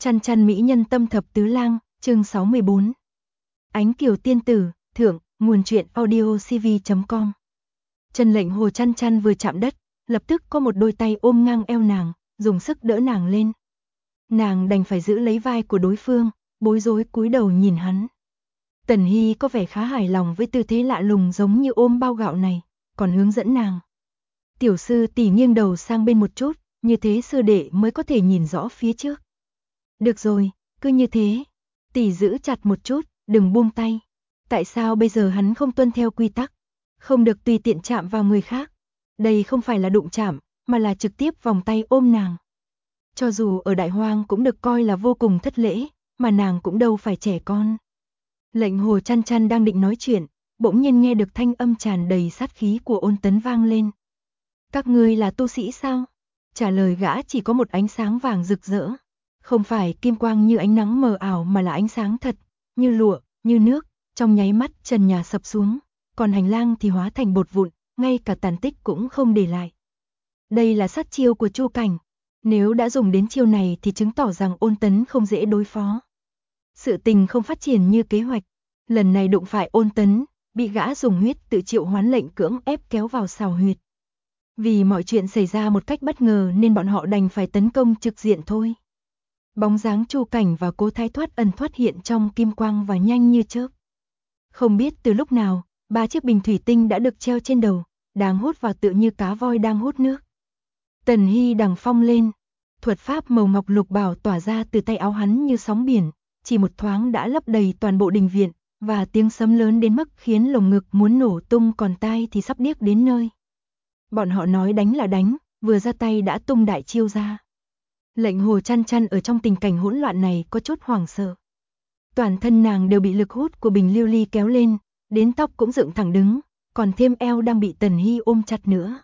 Chăn chăn mỹ nhân tâm thập tứ lang, chương 64. Ánh kiều tiên tử, thượng, nguồn truyện audiocv.com. Chân lệnh hồ chăn chăn vừa chạm đất, lập tức có một đôi tay ôm ngang eo nàng, dùng sức đỡ nàng lên. Nàng đành phải giữ lấy vai của đối phương, bối rối cúi đầu nhìn hắn. Tần Hy có vẻ khá hài lòng với tư thế lạ lùng giống như ôm bao gạo này, còn hướng dẫn nàng. Tiểu sư tỷ nghiêng đầu sang bên một chút, như thế sư đệ mới có thể nhìn rõ phía trước. Được rồi, cứ như thế. Tỷ giữ chặt một chút, đừng buông tay. Tại sao bây giờ hắn không tuân theo quy tắc? Không được tùy tiện chạm vào người khác. Đây không phải là đụng chạm, mà là trực tiếp vòng tay ôm nàng. Cho dù ở Đại Hoang cũng được coi là vô cùng thất lễ, mà nàng cũng đâu phải trẻ con. Lệnh hồ chăn chăn đang định nói chuyện, bỗng nhiên nghe được thanh âm tràn đầy sát khí của Ôn Tấn vang lên. Các ngươi là tu sĩ sao? Trả lời gã chỉ có một ánh sáng vàng rực rỡ. Không phải kim quang như ánh nắng mờ ảo mà là ánh sáng thật, như lụa, như nước, trong nháy mắt trần nhà sập xuống, còn hành lang thì hóa thành bột vụn, ngay cả tàn tích cũng không để lại. Đây là sát chiêu của Chu Cảnh, nếu đã dùng đến chiêu này thì chứng tỏ rằng Ôn Tấn không dễ đối phó. Sự tình không phát triển như kế hoạch, lần này đụng phải Ôn Tấn, bị gã dùng huyết tự triệu hoán lệnh cưỡng ép kéo vào xào huyệt. Vì mọi chuyện xảy ra một cách bất ngờ nên bọn họ đành phải tấn công trực diện thôi. Bóng dáng Chu Cảnh và Cố Thái thoát ẩn thoát hiện trong kim quang và nhanh như chớp. Không biết từ lúc nào, 3 chiếc bình thủy tinh đã được treo trên đầu, đang hút vào tựa như cá voi đang hút nước. Tần Hy đằng phong lên, thuật pháp màu ngọc lục bảo tỏa ra từ tay áo hắn như sóng biển, chỉ một thoáng đã lấp đầy toàn bộ đình viện, và tiếng sấm lớn đến mức khiến lồng ngực muốn nổ tung còn tai thì sắp điếc đến nơi. Bọn họ nói đánh là đánh, vừa ra tay đã tung đại chiêu ra. Lệnh hồ chăn chăn ở trong tình cảnh hỗn loạn này có chút hoảng sợ. Toàn thân nàng đều bị lực hút của bình lưu ly kéo lên, đến tóc cũng dựng thẳng đứng, còn thêm eo đang bị Tần Hy ôm chặt nữa.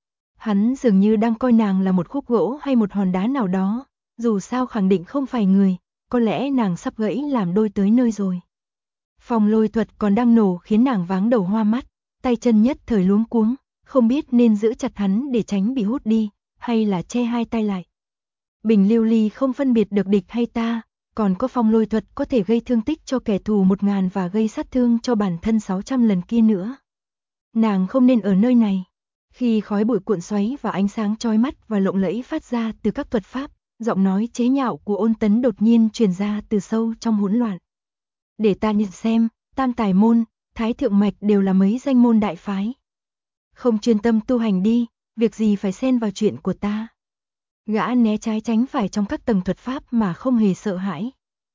Hắn dường như đang coi nàng là một khúc gỗ hay một hòn đá nào đó, dù sao khẳng định không phải người, có lẽ nàng sắp gãy làm đôi tới nơi rồi. Phong lôi thuật còn đang nổ khiến nàng váng đầu hoa mắt, tay chân nhất thời luống cuống, không biết nên giữ chặt hắn để tránh bị hút đi, hay là che hai tay lại. Bình lưu ly không phân biệt được địch hay ta, còn có phong lôi thuật có thể gây thương tích cho kẻ thù 1000 và gây sát thương cho bản thân 600 lần kia nữa. Nàng không nên ở nơi này. Khi khói bụi cuộn xoáy và ánh sáng chói mắt và lộng lẫy phát ra từ các thuật pháp, giọng nói chế nhạo của Ôn Tấn đột nhiên truyền ra từ sâu trong hỗn loạn. Để ta nhìn xem, Tam Tài môn, Thái Thượng mạch đều là mấy danh môn đại phái. Không chuyên tâm tu hành đi, việc gì phải xen vào chuyện của ta. Gã né trái tránh phải trong các tầng thuật pháp mà không hề sợ hãi.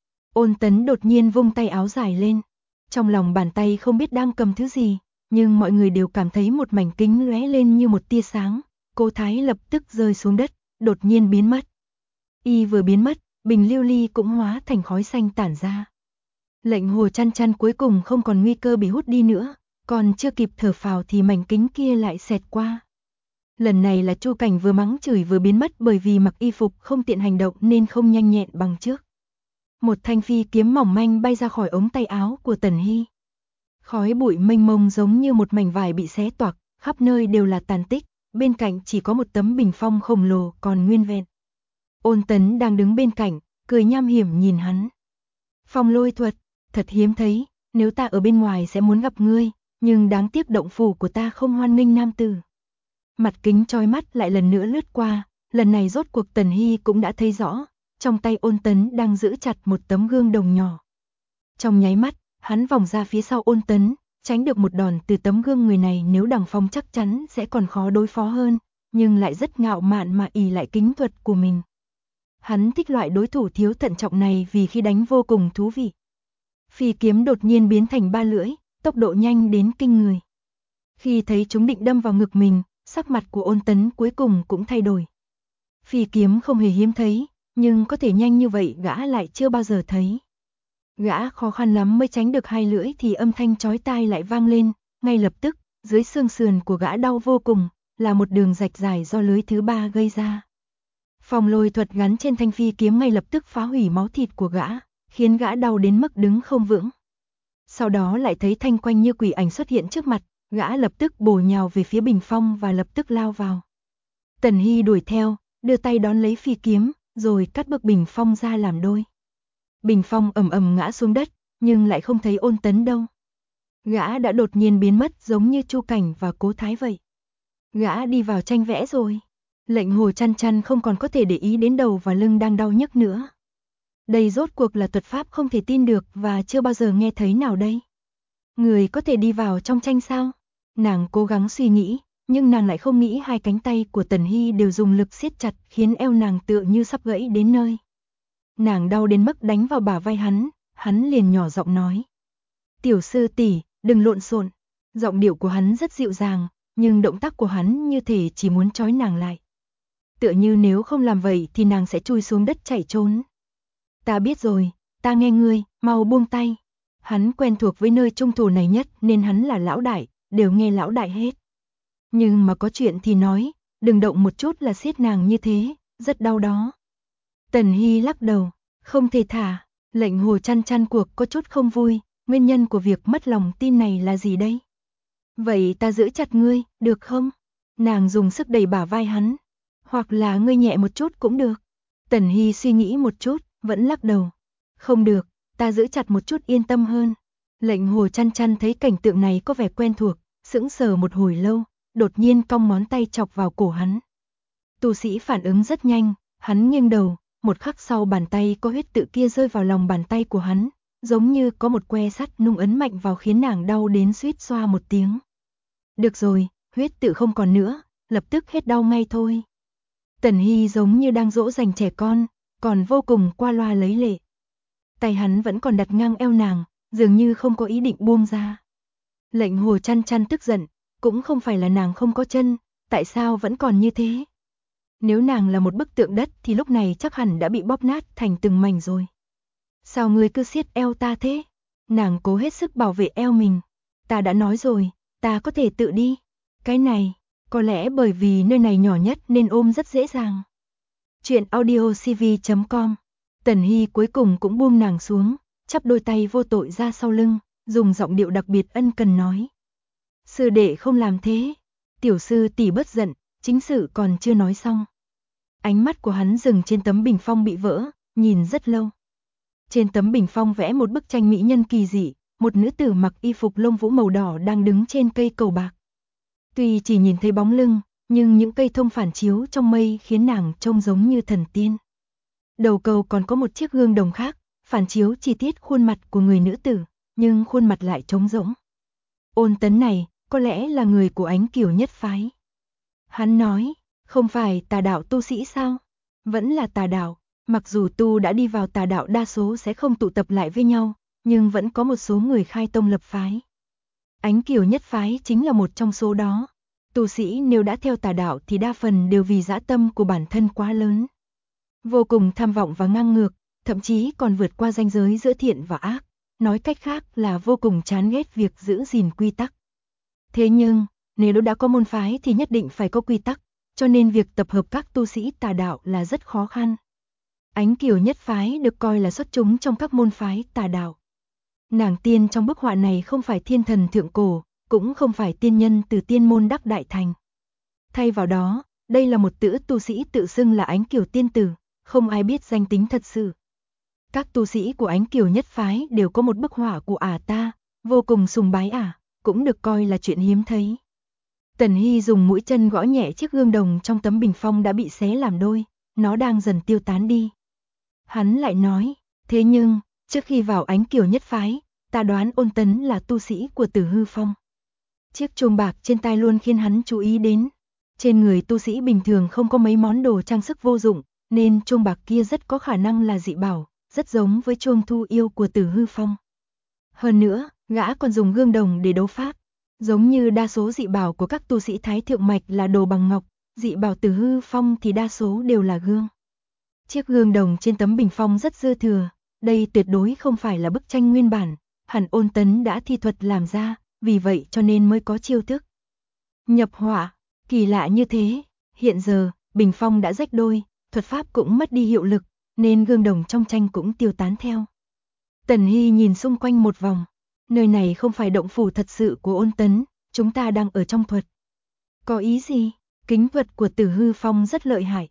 Ôn Tấn đột nhiên vung tay áo dài lên. Trong lòng bàn tay không biết đang cầm thứ gì, nhưng mọi người đều cảm thấy một mảnh kính lóe lên như một tia sáng. Cố Thái lập tức rơi xuống đất, đột nhiên biến mất. Y vừa biến mất, bình lưu ly cũng hóa thành khói xanh tản ra. Lệnh hồ chăn chăn cuối cùng không còn nguy cơ bị hút đi nữa, còn chưa kịp thở phào thì mảnh kính kia lại xẹt qua. Lần này là Chu Cảnh vừa mắng chửi vừa biến mất bởi vì mặc y phục không tiện hành động nên không nhanh nhẹn bằng trước. Một thanh phi kiếm mỏng manh bay ra khỏi ống tay áo của Tần Hy. Khói bụi mênh mông giống như một mảnh vải bị xé toạc, khắp nơi đều là tàn tích, bên cạnh chỉ có một tấm bình phong khổng lồ còn nguyên vẹn. Ôn Tấn đang đứng bên cạnh, cười nham hiểm nhìn hắn. Phong lôi thuật, thật hiếm thấy, nếu ta ở bên ngoài sẽ muốn gặp ngươi, nhưng đáng tiếc động phủ của ta không hoan nghênh nam tử. Mặt kính chói mắt lại lần nữa lướt qua, lần này rốt cuộc Tần Hy cũng đã thấy rõ, trong tay Ôn Tấn đang giữ chặt một tấm gương đồng nhỏ. Trong nháy mắt, hắn vòng ra phía sau Ôn Tấn, tránh được một đòn từ tấm gương người này nếu Đằng Phong chắc chắn sẽ còn khó đối phó hơn, nhưng lại rất ngạo mạn mà ỷ lại kính thuật của mình. Hắn thích loại đối thủ thiếu thận trọng này vì khi đánh vô cùng thú vị. Phi kiếm đột nhiên biến thành 3 lưỡi, tốc độ nhanh đến kinh người. Khi thấy chúng định đâm vào ngực mình, sắc mặt của Ôn Tấn cuối cùng cũng thay đổi. Phi kiếm không hề hiếm thấy, nhưng có thể nhanh như vậy gã lại chưa bao giờ thấy. Gã khó khăn lắm mới tránh được 2 lưỡi thì âm thanh chói tai lại vang lên, ngay lập tức, dưới xương sườn của gã đau vô cùng, là một đường rạch dài do lưỡi thứ 3 gây ra. Phong lôi thuật gắn trên thanh phi kiếm ngay lập tức phá hủy máu thịt của gã, khiến gã đau đến mức đứng không vững. Sau đó lại thấy thanh quanh như quỷ ảnh xuất hiện trước mặt, gã lập tức bổ nhào về phía bình phong và lập tức lao vào. Tần Hy đuổi theo, đưa tay đón lấy phi kiếm, rồi cắt bức bình phong ra làm đôi. Bình phong ầm ầm ngã xuống đất, nhưng lại không thấy Ôn Tấn đâu. Gã đã đột nhiên biến mất giống như Chu Cảnh và Cố Thái vậy. Gã đi vào tranh vẽ rồi. Lệnh Hồ Chăn Chăn không còn có thể để ý đến đầu và lưng đang đau nhức nữa. Đây rốt cuộc là thuật pháp không thể tin được và chưa bao giờ nghe thấy nào đây. Người có thể đi vào trong tranh sao? Nàng cố gắng suy nghĩ, nhưng nàng lại không nghĩ hai cánh tay của Tần Hy đều dùng lực siết chặt khiến eo nàng tựa như sắp gãy đến nơi. Nàng đau đến mức đánh vào bả vai hắn liền nhỏ giọng nói. Tiểu sư tỷ, đừng lộn xộn. Giọng điệu của hắn rất dịu dàng, nhưng động tác của hắn như thể chỉ muốn trói nàng lại. Tựa như nếu không làm vậy thì nàng sẽ chui xuống đất chạy trốn. Ta biết rồi, ta nghe ngươi, mau buông tay. Hắn quen thuộc với nơi trung thổ này nhất nên hắn là lão đại, đều nghe lão đại hết. Nhưng mà có chuyện thì nói, đừng động một chút là siết nàng như thế, rất đau đó. Tần Hy lắc đầu, không thể thả. Lệnh Hồ Chăn Chăn cuộc có chút không vui, nguyên nhân của việc mất lòng tin này là gì đây? Vậy ta giữ chặt ngươi, được không? Nàng dùng sức đẩy bả vai hắn. Hoặc là ngươi nhẹ một chút cũng được. Tần Hy suy nghĩ một chút, vẫn lắc đầu. Không được, ta giữ chặt một chút yên tâm hơn. Lệnh Hồ Chăn Chăn thấy cảnh tượng này có vẻ quen thuộc, sững sờ một hồi lâu, đột nhiên cong ngón tay chọc vào cổ hắn. Tu sĩ phản ứng rất nhanh, hắn nghiêng đầu, một khắc sau bàn tay có huyết tự kia rơi vào lòng bàn tay của hắn, giống như có một que sắt nung ấn mạnh vào khiến nàng đau đến suýt xoa một tiếng. Được rồi, huyết tự không còn nữa, lập tức hết đau ngay thôi. Tần Hy giống như đang dỗ dành trẻ con, còn vô cùng qua loa lấy lệ. Tay hắn vẫn còn đặt ngang eo nàng, dường như không có ý định buông ra. Lệnh Hồ Chăn Chăn tức giận, cũng không phải là nàng không có chân, tại sao vẫn còn như thế? Nếu nàng là một bức tượng đất thì lúc này chắc hẳn đã bị bóp nát thành từng mảnh rồi. Sao ngươi cứ siết eo ta thế? Nàng cố hết sức bảo vệ eo mình. Ta đã nói rồi, ta có thể tự đi. Cái này, có lẽ bởi vì nơi này nhỏ nhất nên ôm rất dễ dàng. Chuyện audiocv.com. Tần Hy cuối cùng cũng buông nàng xuống, chắp đôi tay vô tội ra sau lưng, dùng giọng điệu đặc biệt ân cần nói. Sư đệ không làm thế. Tiểu sư tỷ bất giận, chính sự còn chưa nói xong. Ánh mắt của hắn dừng trên tấm bình phong bị vỡ, nhìn rất lâu. Trên tấm bình phong vẽ một bức tranh mỹ nhân kỳ dị, một nữ tử mặc y phục lông vũ màu đỏ đang đứng trên cây cầu bạc. Tuy chỉ nhìn thấy bóng lưng, nhưng những cây thông phản chiếu trong mây khiến nàng trông giống như thần tiên. Đầu cầu còn có một chiếc gương đồng khác, phản chiếu chi tiết khuôn mặt của người nữ tử, nhưng khuôn mặt lại trống rỗng. Ôn Tấn này, có lẽ là người của Ánh Kiều nhất phái. Hắn nói, không phải tà đạo tu sĩ sao? Vẫn là tà đạo, mặc dù tu đã đi vào tà đạo đa số sẽ không tụ tập lại với nhau, nhưng vẫn có một số người khai tông lập phái. Ánh Kiều nhất phái chính là một trong số đó. Tu sĩ nếu đã theo tà đạo thì đa phần đều vì dã tâm của bản thân quá lớn. Vô cùng tham vọng và ngang ngược, thậm chí còn vượt qua ranh giới giữa thiện và ác, nói cách khác là vô cùng chán ghét việc giữ gìn quy tắc. Thế nhưng, nếu đã có môn phái thì nhất định phải có quy tắc, cho nên việc tập hợp các tu sĩ tà đạo là rất khó khăn. Ánh Kiều nhất phái được coi là xuất chúng trong các môn phái tà đạo. Nàng tiên trong bức họa này không phải thiên thần thượng cổ, cũng không phải tiên nhân từ tiên môn đắc đại thành. Thay vào đó, đây là một nữ tu sĩ tự xưng là Ánh Kiều tiên tử, không ai biết danh tính thật sự. Các tu sĩ của Ánh Kiều nhất phái đều có một bức họa của ả ta, vô cùng sùng bái ả, cũng được coi là chuyện hiếm thấy. Tần Hy dùng mũi chân gõ nhẹ chiếc gương đồng trong tấm bình phong đã bị xé làm đôi, nó đang dần tiêu tán đi. Hắn lại nói, thế nhưng, trước khi vào Ánh Kiều nhất phái, ta đoán Ôn Tấn là tu sĩ của Tử Hư Phong. Chiếc chuông bạc trên tai luôn khiến hắn chú ý đến. Trên người tu sĩ bình thường không có mấy món đồ trang sức vô dụng, nên chuông bạc kia rất có khả năng là dị bảo, rất giống với chuông thu yêu của Tử Hư Phong. Hơn nữa, gã còn dùng gương đồng để đấu pháp. Giống như đa số dị bảo của các tu sĩ Thái Thượng Mạch là đồ bằng ngọc, dị bảo Tử Hư Phong thì đa số đều là gương. Chiếc gương đồng trên tấm bình phong rất dư thừa, đây tuyệt đối không phải là bức tranh nguyên bản, hẳn Ôn Tấn đã thi thuật làm ra, vì vậy cho nên mới có chiêu thức nhập họa, kỳ lạ như thế. Hiện giờ, bình phong đã rách đôi, thuật pháp cũng mất đi hiệu lực, nên gương đồng trong tranh cũng tiêu tán theo. Tần Hy nhìn xung quanh một vòng, nơi này không phải động phủ thật sự của Ôn Tấn, chúng ta đang ở trong thuật. Có ý gì? Kính thuật của Tử Hư Phong rất lợi hại.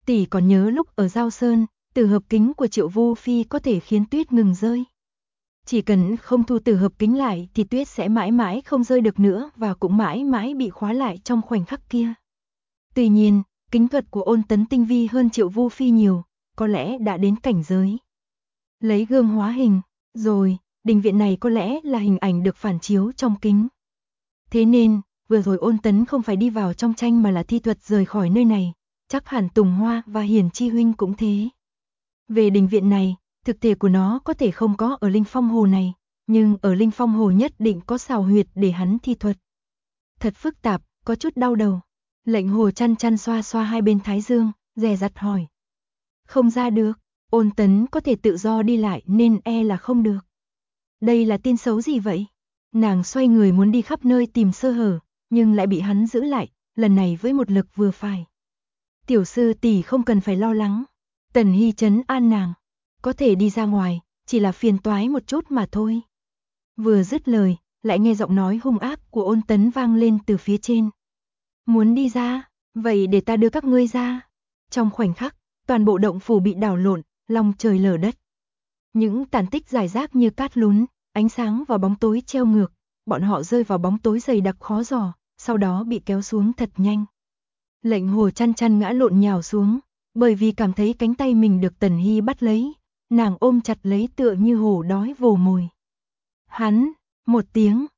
Tỷ còn nhớ lúc ở Giao Sơn, tử hợp kính của Triệu Vu Phi có thể khiến tuyết ngừng rơi. Chỉ cần không thu tử hợp kính lại thì tuyết sẽ mãi mãi không rơi được nữa và cũng mãi mãi bị khóa lại trong khoảnh khắc kia. Tuy nhiên, kính thuật của Ôn Tấn tinh vi hơn Triệu Vu Phi nhiều, có lẽ đã đến cảnh giới lấy gương hóa hình, rồi, đình viện này có lẽ là hình ảnh được phản chiếu trong kính. Thế nên, vừa rồi Ôn Tấn không phải đi vào trong tranh mà là thi thuật rời khỏi nơi này, chắc hẳn Tùng Hoa và Hiển Chi huynh cũng thế. Về đình viện này, thực thể của nó có thể không có ở Linh Phong Hồ này, nhưng ở Linh Phong Hồ nhất định có xào huyệt để hắn thi thuật. Thật phức tạp, có chút đau đầu. Lệnh Hồ chăn chăn xoa xoa hai bên thái dương, dè dặt hỏi. Không ra được, Ôn Tấn có thể tự do đi lại nên e là không được. Đây là tin xấu gì vậy? Nàng xoay người muốn đi khắp nơi tìm sơ hở, nhưng lại bị hắn giữ lại, lần này với một lực vừa phải. Tiểu sư tỷ không cần phải lo lắng. Tần Hy trấn an nàng. Có thể đi ra ngoài, chỉ là phiền toái một chút mà thôi. Vừa dứt lời, lại nghe giọng nói hung ác của Ôn Tấn vang lên từ phía trên. Muốn đi ra, vậy để ta đưa các ngươi ra. Trong khoảnh khắc, toàn bộ động phủ bị đảo lộn, long trời lở đất. Những tàn tích rải rác như cát lún, ánh sáng và bóng tối treo ngược, bọn họ rơi vào bóng tối dày đặc khó dò, sau đó bị kéo xuống thật nhanh. Lệnh Hồ chăn chăn ngã lộn nhào xuống, bởi vì cảm thấy cánh tay mình được Tần Hy bắt lấy, nàng ôm chặt lấy tựa như hổ đói vồ mồi. Hắn, một tiếng,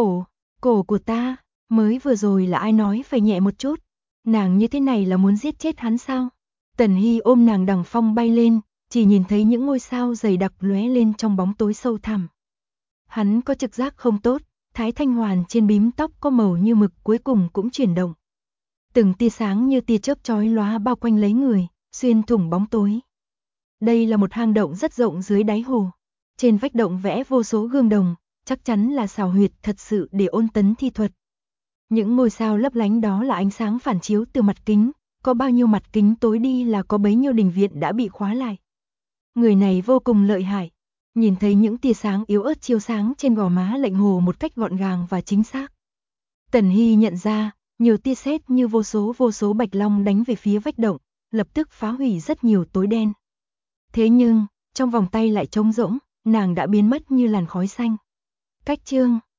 cổ của ta, mới vừa rồi là ai nói phải nhẹ một chút, nàng như thế này là muốn giết chết hắn sao? Tần Hy ôm nàng đằng phong bay lên, chỉ nhìn thấy những ngôi sao dày đặc lóe lên trong bóng tối sâu thẳm. Hắn có trực giác không tốt, thái thanh hoàn trên bím tóc có màu như mực cuối cùng cũng chuyển động. Từng tia sáng như tia chớp chói lóa bao quanh lấy người, xuyên thủng bóng tối. Đây là một hang động rất rộng dưới đáy hồ. Trên vách động vẽ vô số gương đồng, chắc chắn là xào huyệt thật sự để Ôn Tấn thi thuật. Những ngôi sao lấp lánh đó là ánh sáng phản chiếu từ mặt kính, có bao nhiêu mặt kính tối đi là có bấy nhiêu đình viện đã bị khóa lại. Người này vô cùng lợi hại, nhìn thấy những tia sáng yếu ớt chiếu sáng trên gò má Lệnh Hồ một cách gọn gàng và chính xác. Tần Hy nhận ra, nhiều tia sét như vô số bạch long đánh về phía vách động, lập tức phá hủy rất nhiều tối đen. Thế nhưng, trong vòng tay lại trống rỗng, nàng đã biến mất như làn khói xanh. Cách chương